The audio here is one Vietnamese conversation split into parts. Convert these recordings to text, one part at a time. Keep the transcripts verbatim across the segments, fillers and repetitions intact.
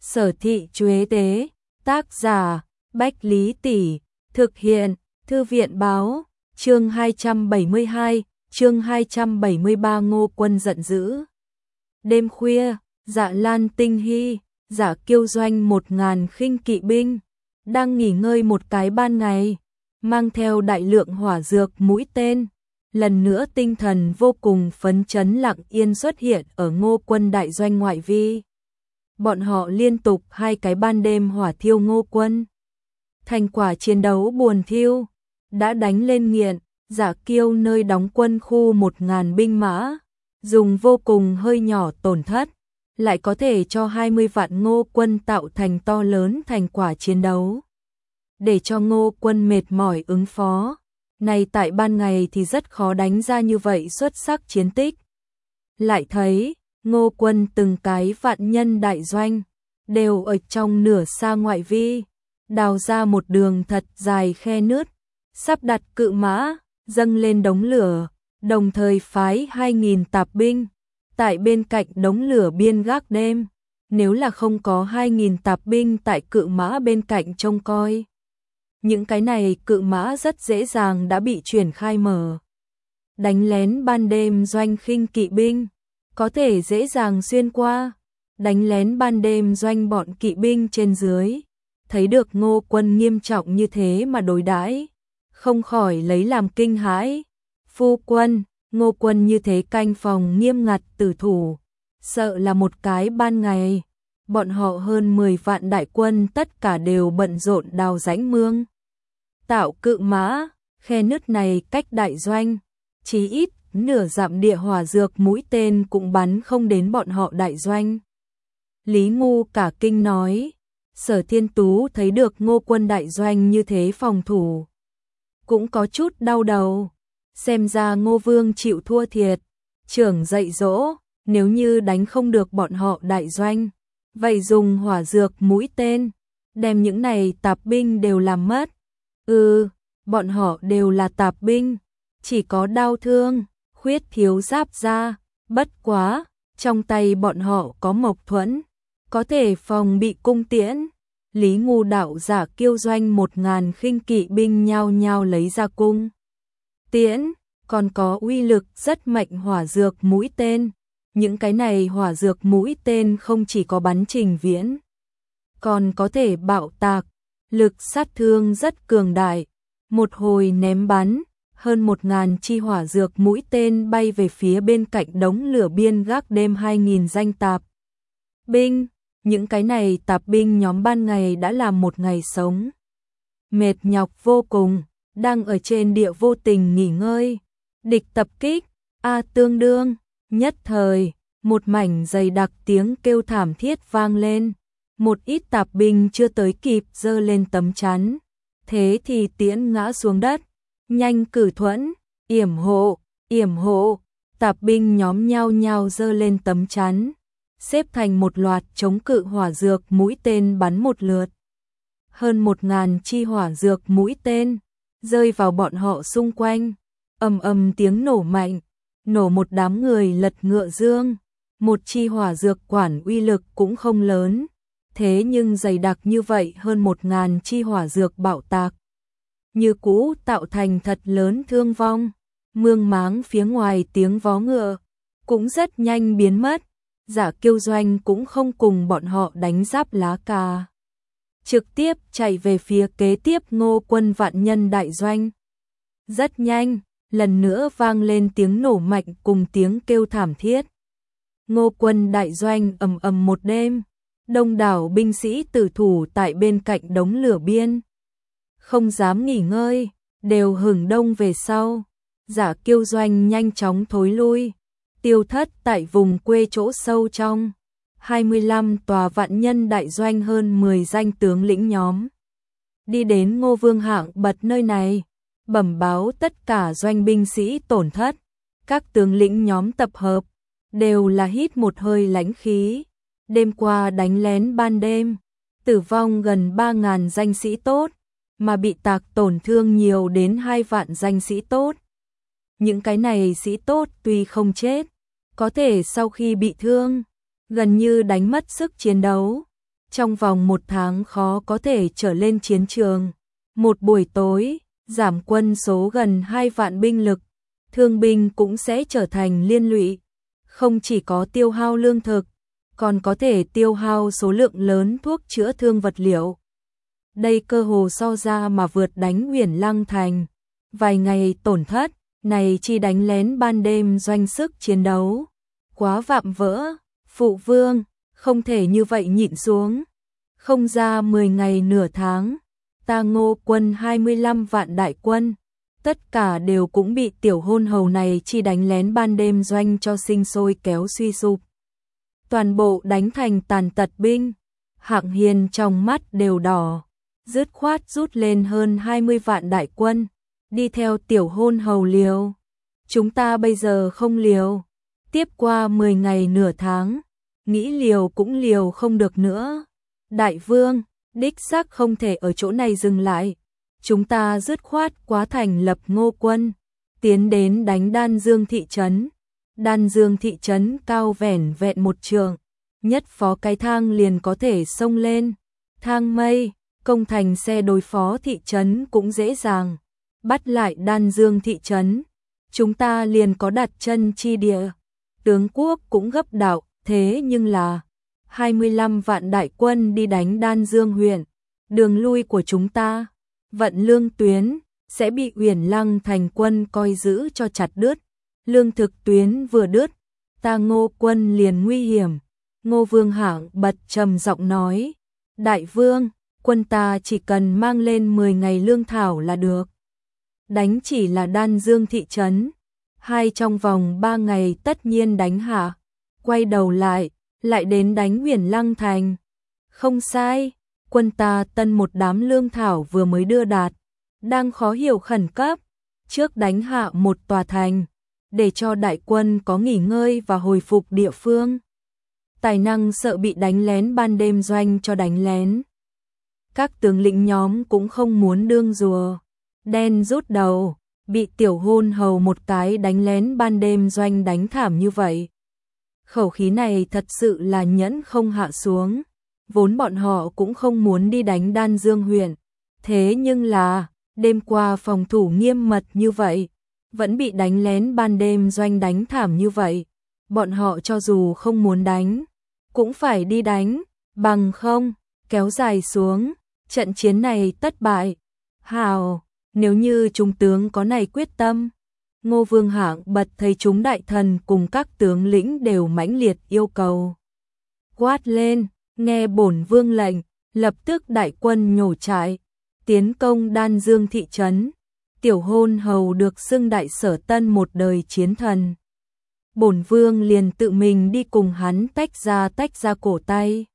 Sở Thị Chuế Tế, tác giả, Bách Lý Tỷ, thực hiện, Thư viện Báo, chương hai trăm bảy mươi hai, chương hai trăm bảy mươi ba Ngô Quân giận dữ. Đêm khuya, Dạ Lan Tinh Hy, Dạ Kiêu doanh một ngàn khinh kỵ binh, đang nghỉ ngơi một cái ban ngày, mang theo đại lượng hỏa dược mũi tên, lần nữa tinh thần vô cùng phấn chấn lặng yên xuất hiện ở Ngô Quân đại doanh ngoại vi. Bọn họ liên tục hai cái ban đêm hỏa thiêu Ngô Quân. Thành quả chiến đấu buồn thiêu, đã đánh lên nghiện, Dạ Kiêu nơi đóng quân khu một ngàn binh mã, dùng vô cùng hơi nhỏ tổn thất, lại có thể cho hai mươi vạn Ngô Quân tạo thành to lớn thành quả chiến đấu. Để cho Ngô Quân mệt mỏi ứng phó, này tại ban ngày thì rất khó đánh ra như vậy xuất sắc chiến tích. Lại thấy, Ngô Quân từng cái vạn nhân đại doanh, đều ở trong nửa xa ngoại vi, đào ra một đường thật dài khe nứt, sắp đặt cự mã, dâng lên đống lửa, đồng thời phái hai nghìn tạp binh, tại bên cạnh đống lửa biên gác đêm, nếu là không có hai nghìn tạp binh tại cự mã bên cạnh trông coi. Những cái này cự mã rất dễ dàng đã bị chuyển khai mở. Đánh lén ban đêm doanh khinh kỵ binh, có thể dễ dàng xuyên qua, đánh lén ban đêm doanh bọn kỵ binh trên dưới, thấy được Ngô Quân nghiêm trọng như thế mà đối đãi, không khỏi lấy làm kinh hãi. Phu quân, Ngô Quân như thế canh phòng nghiêm ngặt tử thủ, sợ là một cái ban ngày, bọn họ hơn mười vạn đại quân tất cả đều bận rộn đào rãnh mương, tạo cự mã, khe nứt này cách đại doanh, chí ít nửa dặm địa hỏa dược mũi tên cũng bắn không đến bọn họ đại doanh. Lý Ngu cả kinh nói, Sở Thiên Tú thấy được Ngô Quân đại doanh như thế phòng thủ, cũng có chút đau đầu, xem ra Ngô Vương chịu thua thiệt, trưởng dạy dỗ, nếu như đánh không được bọn họ đại doanh, vậy dùng hỏa dược mũi tên, đem những này tạp binh đều làm mất. Ừ, bọn họ đều là tạp binh, chỉ có đau thương, khuyết thiếu giáp da, bất quá, trong tay bọn họ có mộc thuẫn, có thể phòng bị cung tiễn. Lý Ngu đạo giả Kiêu doanh một ngàn khinh kỵ binh nhao nhao lấy ra cung tiễn, còn có uy lực rất mạnh hỏa dược mũi tên. Những cái này hỏa dược mũi tên không chỉ có bắn trình viễn, còn có thể bạo tạc, lực sát thương rất cường đại. Một hồi ném bắn, hơn một ngàn chi hỏa dược mũi tên bay về phía bên cạnh đống lửa biên gác đêm hai nghìn danh tạp binh. Những cái này tạp binh nhóm ban ngày đã làm một ngày sống, mệt nhọc vô cùng, đang ở trên địa vô tình nghỉ ngơi. Địch tập kích, a tương đương, nhất thời, một mảnh dày đặc tiếng kêu thảm thiết vang lên. Một ít tạp binh chưa tới kịp giơ lên tấm chắn, thế thì tiễn ngã xuống đất. Nhanh cử thuẫn, yểm hộ, yểm hộ, tạp binh nhóm nhao nhao giơ lên tấm chắn, xếp thành một loạt chống cự hỏa dược mũi tên bắn một lượt. Hơn một ngàn chi hỏa dược mũi tên rơi vào bọn họ xung quanh, ầm ầm tiếng nổ mạnh, nổ một đám người lật ngựa dương. Một chi hỏa dược quản uy lực cũng không lớn, thế nhưng dày đặc như vậy hơn một ngàn chi hỏa dược bạo tạc, như cũ tạo thành thật lớn thương vong. Mương máng phía ngoài tiếng vó ngựa cũng rất nhanh biến mất. Dạ Kiêu doanh cũng không cùng bọn họ đánh giáp lá cà, trực tiếp chạy về phía kế tiếp Ngô Quân vạn nhân đại doanh. Rất nhanh, lần nữa vang lên tiếng nổ mạnh cùng tiếng kêu thảm thiết. Ngô Quân đại doanh ầm ầm một đêm, đông đảo binh sĩ tử thủ tại bên cạnh đống lửa biên, không dám nghỉ ngơi, đều hừng đông về sau. Dạ Kiêu doanh nhanh chóng thối lui, tiêu thất tại vùng quê chỗ sâu trong. hai mươi lăm tòa vạn nhân đại doanh hơn mười danh tướng lĩnh nhóm đi đến Ngô Vương hạng bật nơi này, bẩm báo tất cả doanh binh sĩ tổn thất. Các tướng lĩnh nhóm tập hợp, đều là hít một hơi lãnh khí. Đêm qua đánh lén ban đêm, tử vong gần ba ngàn danh sĩ tốt, mà bị tạc tổn thương nhiều đến hai vạn danh sĩ tốt. Những cái này sĩ tốt tuy không chết, có thể sau khi bị thương, gần như đánh mất sức chiến đấu. trong vòng một tháng khó có thể trở lên chiến trường. Một buổi tối, giảm quân số gần hai vạn binh lực, thương binh cũng sẽ trở thành liên lụy. Không chỉ có tiêu hao lương thực, còn có thể tiêu hao số lượng lớn thuốc chữa thương vật liệu. Đây cơ hồ so ra mà vượt đánh Uyển Lăng thành. Vài ngày tổn thất, này chi đánh lén ban đêm doanh sức chiến đấu. Quá vạm vỡ, phụ vương, không thể như vậy nhịn xuống. Không ra mười ngày nửa tháng, ta Ngô quân hai mươi lăm vạn đại quân, tất cả đều cũng bị tiểu hôn hầu này chi đánh lén ban đêm doanh cho sinh sôi kéo suy sụp. Toàn bộ đánh thành tàn tật binh, Hạng Hiền trong mắt đều đỏ, dứt khoát rút lên hơn hai mươi vạn đại quân, đi theo tiểu hôn hầu liều. Chúng ta bây giờ không liều, tiếp qua mười ngày nửa tháng, nghĩ liều cũng liều không được nữa. Đại vương, đích xác không thể ở chỗ này dừng lại, chúng ta dứt khoát quá thành lập Ngô quân, tiến đến đánh Đan Dương thị trấn. Đan Dương thị trấn cao vẻn vẹn một trượng, nhất phó cái thang liền có thể xông lên. Thang mây, công thành xe đối phó thị trấn cũng dễ dàng. Bắt lại Đan Dương thị trấn, chúng ta liền có đặt chân chi địa. Tướng quốc cũng gấp đạo, thế nhưng là hai mươi lăm vạn đại quân đi đánh Đan Dương huyện, đường lui của chúng ta, vận lương tuyến sẽ bị Uyển Lăng thành quân coi giữ cho chặt đứt. Lương thực tuyến vừa đứt, ta Ngô quân liền nguy hiểm. Ngô Vương Hạng bật trầm giọng nói, đại vương, quân ta chỉ cần mang lên mười ngày lương thảo là được. Đánh chỉ là Đan Dương thị trấn, hai trong vòng ba ngày tất nhiên đánh hạ. Quay đầu lại, lại đến đánh Uyển Lăng thành. Không sai, quân ta tân một đám lương thảo vừa mới đưa đạt, đang khó hiểu khẩn cấp, trước đánh hạ một tòa thành, để cho đại quân có nghỉ ngơi và hồi phục địa phương. Tài năng sợ bị đánh lén ban đêm doanh cho đánh lén. Các tướng lĩnh nhóm cũng không muốn đương rùa đen rút đầu, bị tiểu hôn hầu một cái đánh lén ban đêm doanh đánh thảm như vậy. Khẩu khí này thật sự là nhẫn không hạ xuống, vốn bọn họ cũng không muốn đi đánh Đan Dương huyện. Thế nhưng là, đêm qua phòng thủ nghiêm mật như vậy, vẫn bị đánh lén ban đêm doanh đánh thảm như vậy. Bọn họ cho dù không muốn đánh, cũng phải đi đánh, bằng không, kéo dài xuống, trận chiến này tất bại. Hào, nếu như chúng tướng có này quyết tâm. Ngô Vương Hạng bật thấy chúng đại thần cùng các tướng lĩnh đều mãnh liệt yêu cầu. Quát lên, nghe bổn vương lệnh, lập tức đại quân nhổ trại, tiến công Đan Dương thị trấn. Tiểu hôn hầu được xưng đại sở tân một đời chiến thần. Bổn vương liền tự mình đi cùng hắn tách ra tách ra cổ tay.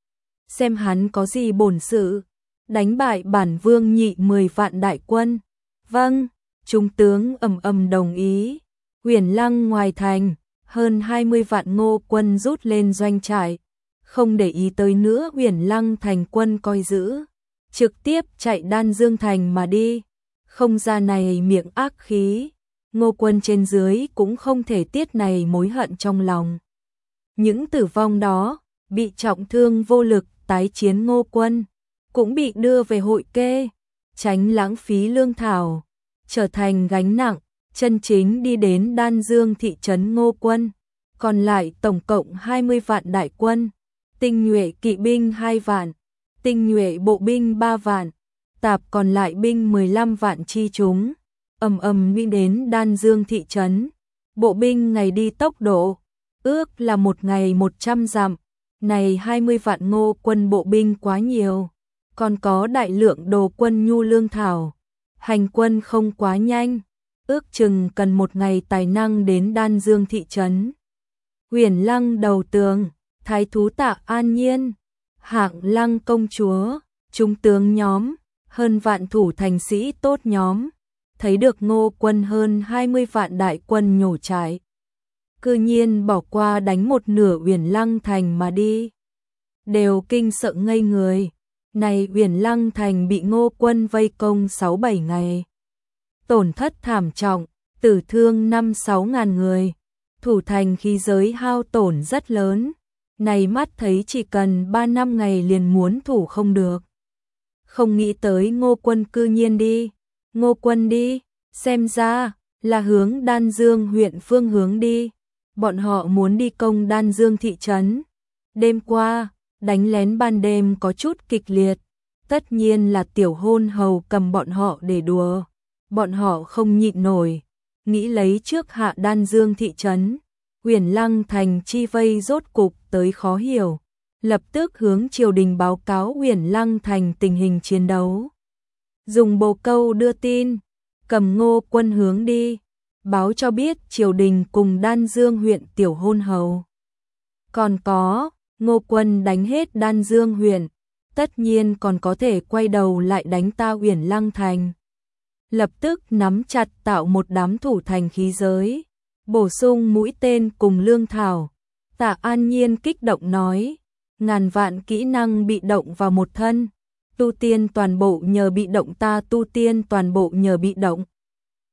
Xem hắn có gì bổn sự, đánh bại bản vương nhị mười vạn đại quân. Vâng, trung tướng ầm ầm đồng ý. Uyển Lăng ngoài thành, hơn hai mươi vạn Ngô quân rút lên doanh trại, không để ý tới nữa Uyển Lăng thành quân coi giữ, trực tiếp chạy Đan Dương thành mà đi. Không ra này miệng ác khí, Ngô quân trên dưới cũng không thể tiết này mối hận trong lòng. Những tử vong đó, bị trọng thương vô lực tái chiến Ngô quân, cũng bị đưa về hội kê, tránh lãng phí lương thảo, trở thành gánh nặng, chân chính đi đến Đan Dương thị trấn Ngô quân. Còn lại tổng cộng hai mươi vạn đại quân, tinh nhuệ kỵ binh hai vạn, tinh nhuệ bộ binh ba vạn, tạp còn lại binh mười lăm vạn chi chúng, ầm ầm đi đến Đan Dương thị trấn. Bộ binh ngày đi tốc độ, ước là một ngày một trăm dặm, này hai mươi vạn Ngô quân bộ binh quá nhiều, còn có đại lượng đồ quân nhu lương thảo, hành quân không quá nhanh, ước chừng cần một ngày tài năng đến Đan Dương thị trấn. Uyển Lăng đầu tường, thái thú Tạ An Nhiên, Hạng Lăng công chúa, trung tướng nhóm, hơn vạn thủ thành sĩ tốt nhóm, thấy được Ngô quân hơn hai mươi vạn đại quân nhổ trại, cư nhiên bỏ qua đánh một nửa Uyển Lăng thành mà đi, đều kinh sợ ngây người. Này Uyển Lăng thành bị Ngô quân vây công sáu bảy ngày, tổn thất thảm trọng, tử thương năm sáu ngàn người, thủ thành khí giới hao tổn rất lớn. này mắt thấy chỉ cần ba năm ngày liền muốn thủ không được. Không nghĩ tới Ngô Quân cư nhiên đi, Ngô Quân đi, xem ra là hướng Đan Dương huyện phương hướng đi, bọn họ muốn đi công Đan Dương thị trấn. Đêm qua, đánh lén ban đêm có chút kịch liệt, tất nhiên là tiểu hôn hầu cầm bọn họ để đùa, bọn họ không nhịn nổi, nghĩ lấy trước hạ Đan Dương thị trấn. Uyển Lăng Thành chi vây rốt cục tới khó hiểu, lập tức hướng triều đình báo cáo Uyển Lăng Thành tình hình chiến đấu. Dùng bồ câu đưa tin, cầm Ngô Quân hướng đi, báo cho biết triều đình cùng Đan Dương huyện tiểu hôn hầu. Còn có, Ngô Quân đánh hết Đan Dương huyện, tất nhiên còn có thể quay đầu lại đánh ta Uyển Lăng Thành. Lập tức nắm chặt tạo một đám thủ thành khí giới, bổ sung mũi tên cùng lương thảo. Tạ An Nhiên kích động nói, ngàn vạn kỹ năng bị động vào một thân, tu tiên toàn bộ nhờ bị động, ta tu tiên toàn bộ nhờ bị động.